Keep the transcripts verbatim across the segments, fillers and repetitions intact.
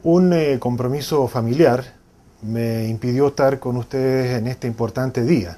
Un eh, compromiso familiar me impidió estar con ustedes en este importante día.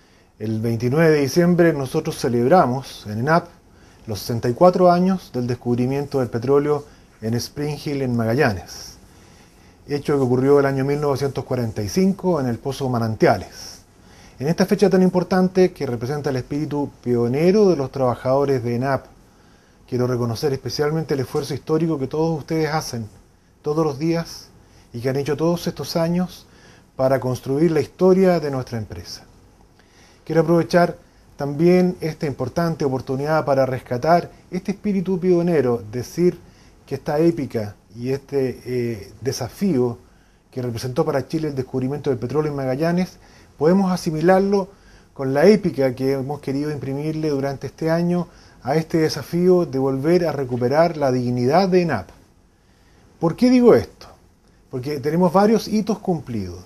El veintinueve de diciembre nosotros celebramos en ENAP los sesenta y cuatro años del descubrimiento del petróleo en Spring Hill, en Magallanes, hecho que ocurrió el año mil novecientos cuarenta y cinco en el Pozo Manantiales. En esta fecha tan importante, que representa el espíritu pionero de los trabajadores de ENAP, quiero reconocer especialmente el esfuerzo histórico que todos ustedes hacen todos los días y que han hecho todos estos años para construir la historia de nuestra empresa. Quiero aprovechar también esta importante oportunidad para rescatar este espíritu pionero, decir que esta épica y este eh, desafío que representó para Chile el descubrimiento del petróleo en Magallanes, podemos asimilarlo con la épica que hemos querido imprimirle durante este año a este desafío de volver a recuperar la dignidad de ENAP. ¿Por qué digo esto? Porque tenemos varios hitos cumplidos.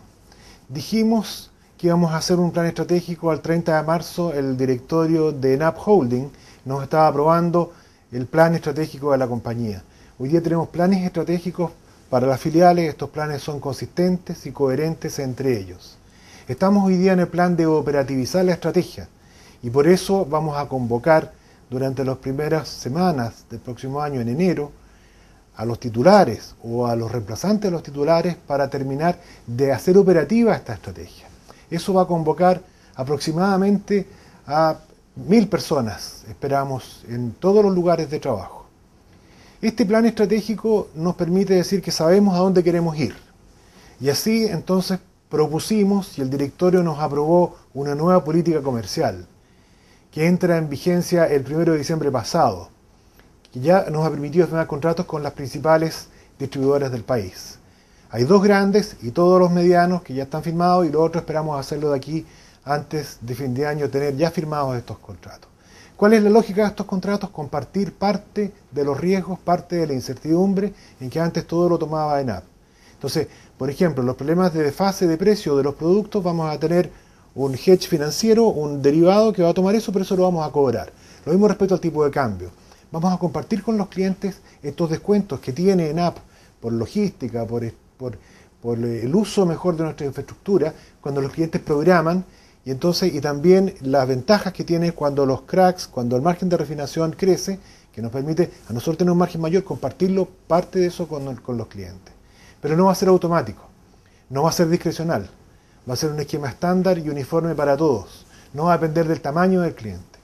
Dijimos que íbamos a hacer un plan estratégico al treinta de marzo, el directorio de ENAP Holding nos estaba aprobando el plan estratégico de la compañía. Hoy día tenemos planes estratégicos para las filiales, estos planes son consistentes y coherentes entre ellos. Estamos hoy día en el plan de operativizar la estrategia y por eso vamos a convocar durante las primeras semanas del próximo año, en enero, a los titulares o a los reemplazantes de los titulares para terminar de hacer operativa esta estrategia. Eso va a convocar aproximadamente a mil personas, esperamos, en todos los lugares de trabajo. Este plan estratégico nos permite decir que sabemos a dónde queremos ir. Y así entonces propusimos y el directorio nos aprobó una nueva política comercial que entra en vigencia el primero de diciembre pasado, que ya nos ha permitido firmar contratos con las principales distribuidoras del país. Hay dos grandes y todos los medianos que ya están firmados y lo otro esperamos hacerlo de aquí antes de fin de año, tener ya firmados estos contratos. ¿Cuál es la lógica de estos contratos? Compartir parte de los riesgos, parte de la incertidumbre en que antes todo lo tomaba ENAP. Entonces, por ejemplo, los problemas de desfase de precio de los productos, vamos a tener un hedge financiero, un derivado que va a tomar eso, pero eso lo vamos a cobrar. Lo mismo respecto al tipo de cambio. Vamos a compartir con los clientes estos descuentos que tiene ENAP por logística, por, por, por el uso mejor de nuestra infraestructura, cuando los clientes programan, y entonces y también las ventajas que tiene cuando los cracks, cuando el margen de refinación crece, que nos permite a nosotros tener un margen mayor, compartirlo, parte de eso con, con los clientes. Pero no va a ser automático, no va a ser discrecional, va a ser un esquema estándar y uniforme para todos, no va a depender del tamaño del cliente.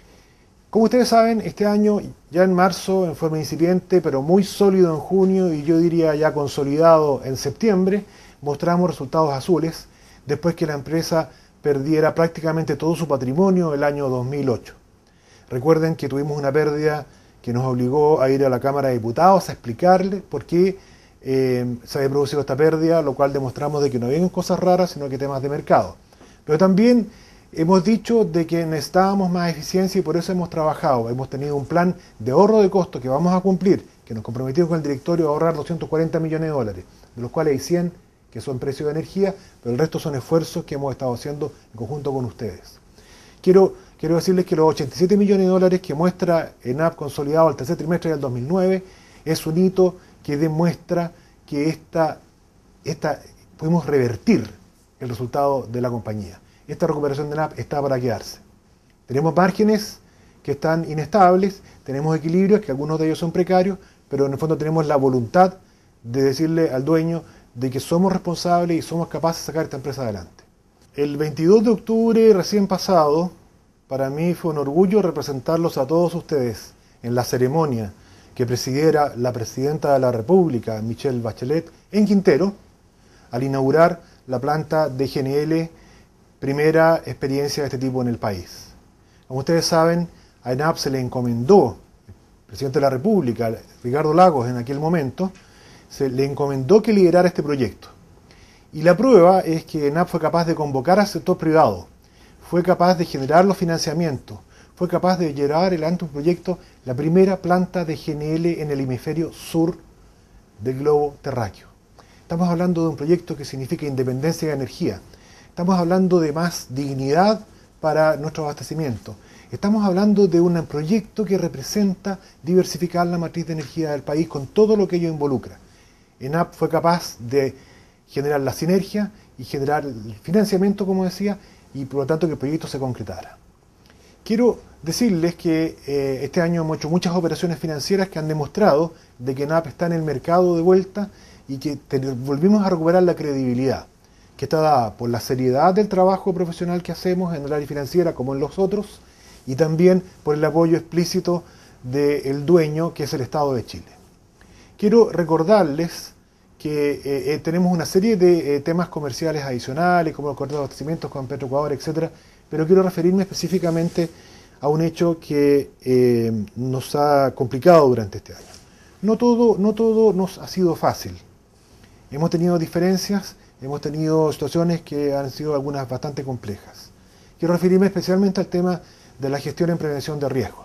Como ustedes saben, este año, ya en marzo, en forma incipiente, pero muy sólido en junio y yo diría ya consolidado en septiembre, mostramos resultados azules después que la empresa perdiera prácticamente todo su patrimonio el año dos mil ocho. Recuerden que tuvimos una pérdida que nos obligó a ir a la Cámara de Diputados a explicarle por qué eh, se había producido esta pérdida, lo cual demostramos de que no habían cosas raras, sino que temas de mercado. Pero también hemos dicho de que necesitábamos más eficiencia y por eso hemos trabajado. Hemos tenido un plan de ahorro de costos que vamos a cumplir, que nos comprometimos con el directorio a ahorrar doscientos cuarenta millones de dólares, de los cuales hay cien que son precios de energía, pero el resto son esfuerzos que hemos estado haciendo en conjunto con ustedes. Quiero, quiero decirles que los ochenta y siete millones de dólares que muestra ENAP consolidado al tercer trimestre del dos mil nueve es un hito que demuestra que esta, esta, podemos revertir el resultado de la compañía. Esta recuperación de ENAP está para quedarse. Tenemos márgenes que están inestables, tenemos equilibrios, que algunos de ellos son precarios, pero en el fondo tenemos la voluntad de decirle al dueño de que somos responsables y somos capaces de sacar esta empresa adelante. El veintidós de octubre recién pasado, para mí fue un orgullo representarlos a todos ustedes en la ceremonia que presidiera la Presidenta de la República, Michelle Bachelet, en Quintero, al inaugurar la planta de G N L, primera experiencia de este tipo en el país. Como ustedes saben, a ENAP se le encomendó, el Presidente de la República, Ricardo Lagos en aquel momento, se le encomendó que liderara este proyecto. Y la prueba es que ENAP fue capaz de convocar al sector privado, fue capaz de generar los financiamientos, fue capaz de llevar adelante un proyecto, la primera planta de G N L en el hemisferio sur del globo terráqueo. Estamos hablando de un proyecto que significa independencia de energía. Estamos hablando de más dignidad para nuestro abastecimiento. Estamos hablando de un proyecto que representa diversificar la matriz de energía del país con todo lo que ello involucra. ENAP fue capaz de generar la sinergia y generar el financiamiento, como decía, y por lo tanto que el proyecto se concretara. Quiero decirles que eh, este año hemos hecho muchas operaciones financieras que han demostrado de que ENAP está en el mercado de vuelta y que te, volvimos a recuperar la credibilidad, que está dada por la seriedad del trabajo profesional que hacemos en el área financiera como en los otros, y también por el apoyo explícito del dueño, que es el Estado de Chile. Quiero recordarles que eh, eh, tenemos una serie de eh, temas comerciales adicionales, como los acuerdos de abastecimientos con Petroecuador, etcétera, pero quiero referirme específicamente a un hecho que eh, nos ha complicado durante este año. No todo, no todo nos ha sido fácil. Hemos tenido diferencias, hemos tenido situaciones que han sido algunas bastante complejas. Quiero referirme especialmente al tema de la gestión en prevención de riesgos.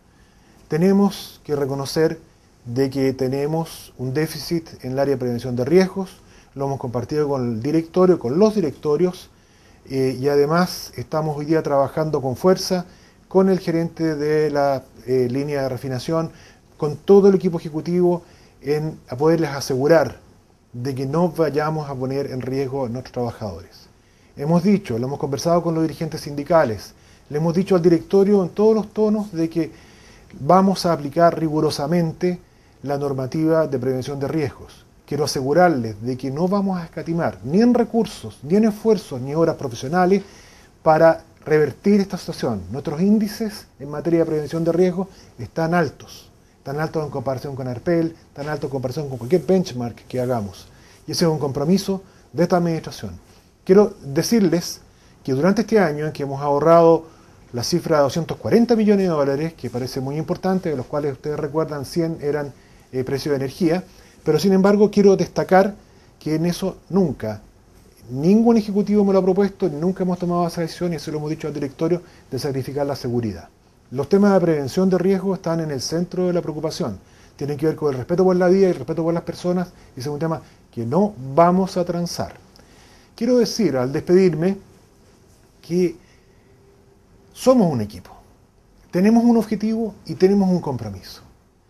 Tenemos que reconocer de que tenemos un déficit en el área de prevención de riesgos, lo hemos compartido con el directorio, con los directorios, eh, y además estamos hoy día trabajando con fuerza con el gerente de la eh, línea de refinación, con todo el equipo ejecutivo, en a poderles asegurar de que no vayamos a poner en riesgo a nuestros trabajadores. Hemos dicho, lo hemos conversado con los dirigentes sindicales, le hemos dicho al directorio en todos los tonos de que vamos a aplicar rigurosamente la normativa de prevención de riesgos. Quiero asegurarles de que no vamos a escatimar ni en recursos, ni en esfuerzos, ni horas profesionales para revertir esta situación. Nuestros índices en materia de prevención de riesgos están altos, tan altos en comparación con ARPEL, tan altos en comparación con cualquier benchmark que hagamos. Y ese es un compromiso de esta administración. Quiero decirles que durante este año en que hemos ahorrado la cifra de doscientos cuarenta millones de dólares, que parece muy importante, de los cuales ustedes recuerdan cien eran eh, precio de energía, pero sin embargo quiero destacar que en eso nunca, ningún ejecutivo me lo ha propuesto, ni nunca hemos tomado esa decisión, y eso lo hemos dicho al directorio, de sacrificar la seguridad. Los temas de prevención de riesgo están en el centro de la preocupación. Tienen que ver con el respeto por la vida y el respeto por las personas, y ese es un tema que no vamos a transar. Quiero decir, al despedirme, que somos un equipo. Tenemos un objetivo y tenemos un compromiso.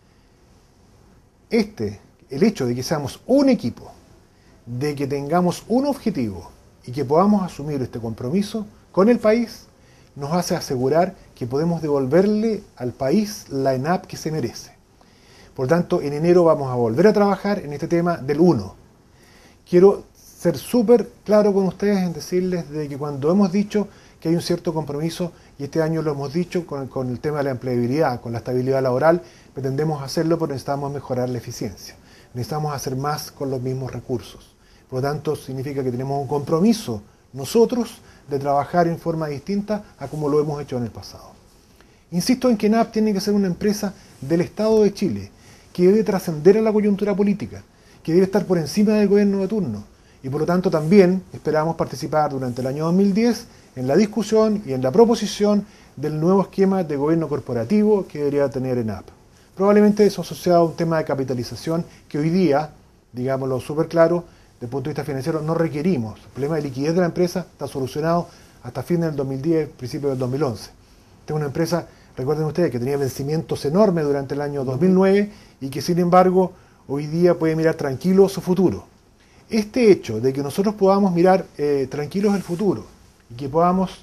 Este, el hecho de que seamos un equipo, de que tengamos un objetivo y que podamos asumir este compromiso con el país, nos hace asegurar que podemos devolverle al país la ENAP que se merece. Por tanto, en enero vamos a volver a trabajar en este tema del uno. Quiero ser súper claro con ustedes en decirles de que cuando hemos dicho que hay un cierto compromiso, y este año lo hemos dicho con, con el tema de la empleabilidad, con la estabilidad laboral, pretendemos hacerlo porque necesitamos mejorar la eficiencia. Necesitamos hacer más con los mismos recursos. Por lo tanto, significa que tenemos un compromiso nosotros de trabajar en forma distinta a como lo hemos hecho en el pasado. Insisto en que ENAP tiene que ser una empresa del Estado de Chile, que debe trascender a la coyuntura política, que debe estar por encima del gobierno de turno. Y por lo tanto también esperamos participar durante el año dos mil diez en la discusión y en la proposición del nuevo esquema de gobierno corporativo que debería tener ENAP. Probablemente eso asociado a un tema de capitalización que hoy día, digámoslo súper claro, desde el punto de vista financiero no requerimos. El problema de liquidez de la empresa está solucionado hasta fin del dos mil diez, principio del dos mil once. Esta es una empresa, recuerden ustedes, que tenía vencimientos enormes durante el año dos mil nueve y que sin embargo hoy día puede mirar tranquilo su futuro. Este hecho de que nosotros podamos mirar eh, tranquilos el futuro y que podamos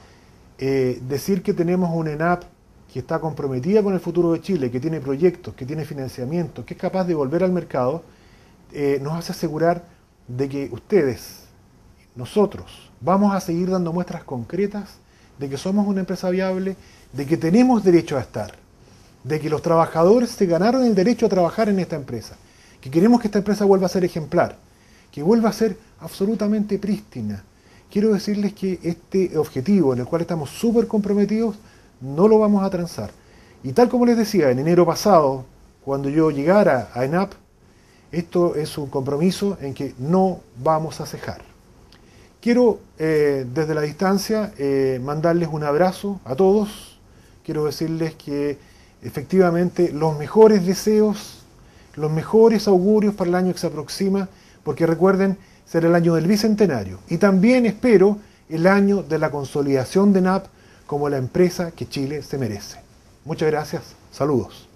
eh, decir que tenemos una ENAP que está comprometida con el futuro de Chile, que tiene proyectos, que tiene financiamiento, que es capaz de volver al mercado, eh, nos hace asegurar de que ustedes, nosotros, vamos a seguir dando muestras concretas de que somos una empresa viable, de que tenemos derecho a estar, de que los trabajadores se ganaron el derecho a trabajar en esta empresa, que queremos que esta empresa vuelva a ser ejemplar, que vuelva a ser absolutamente prístina. Quiero decirles que este objetivo en el cual estamos súper comprometidos no lo vamos a transar. Y tal como les decía, en enero pasado, cuando yo llegara a ENAP, esto es un compromiso en que no vamos a cejar. Quiero eh, desde la distancia eh, mandarles un abrazo a todos. Quiero decirles que efectivamente los mejores deseos, los mejores augurios para el año que se aproxima, porque recuerden, será el año del Bicentenario. Y también espero el año de la consolidación de ENAP como la empresa que Chile se merece. Muchas gracias. Saludos.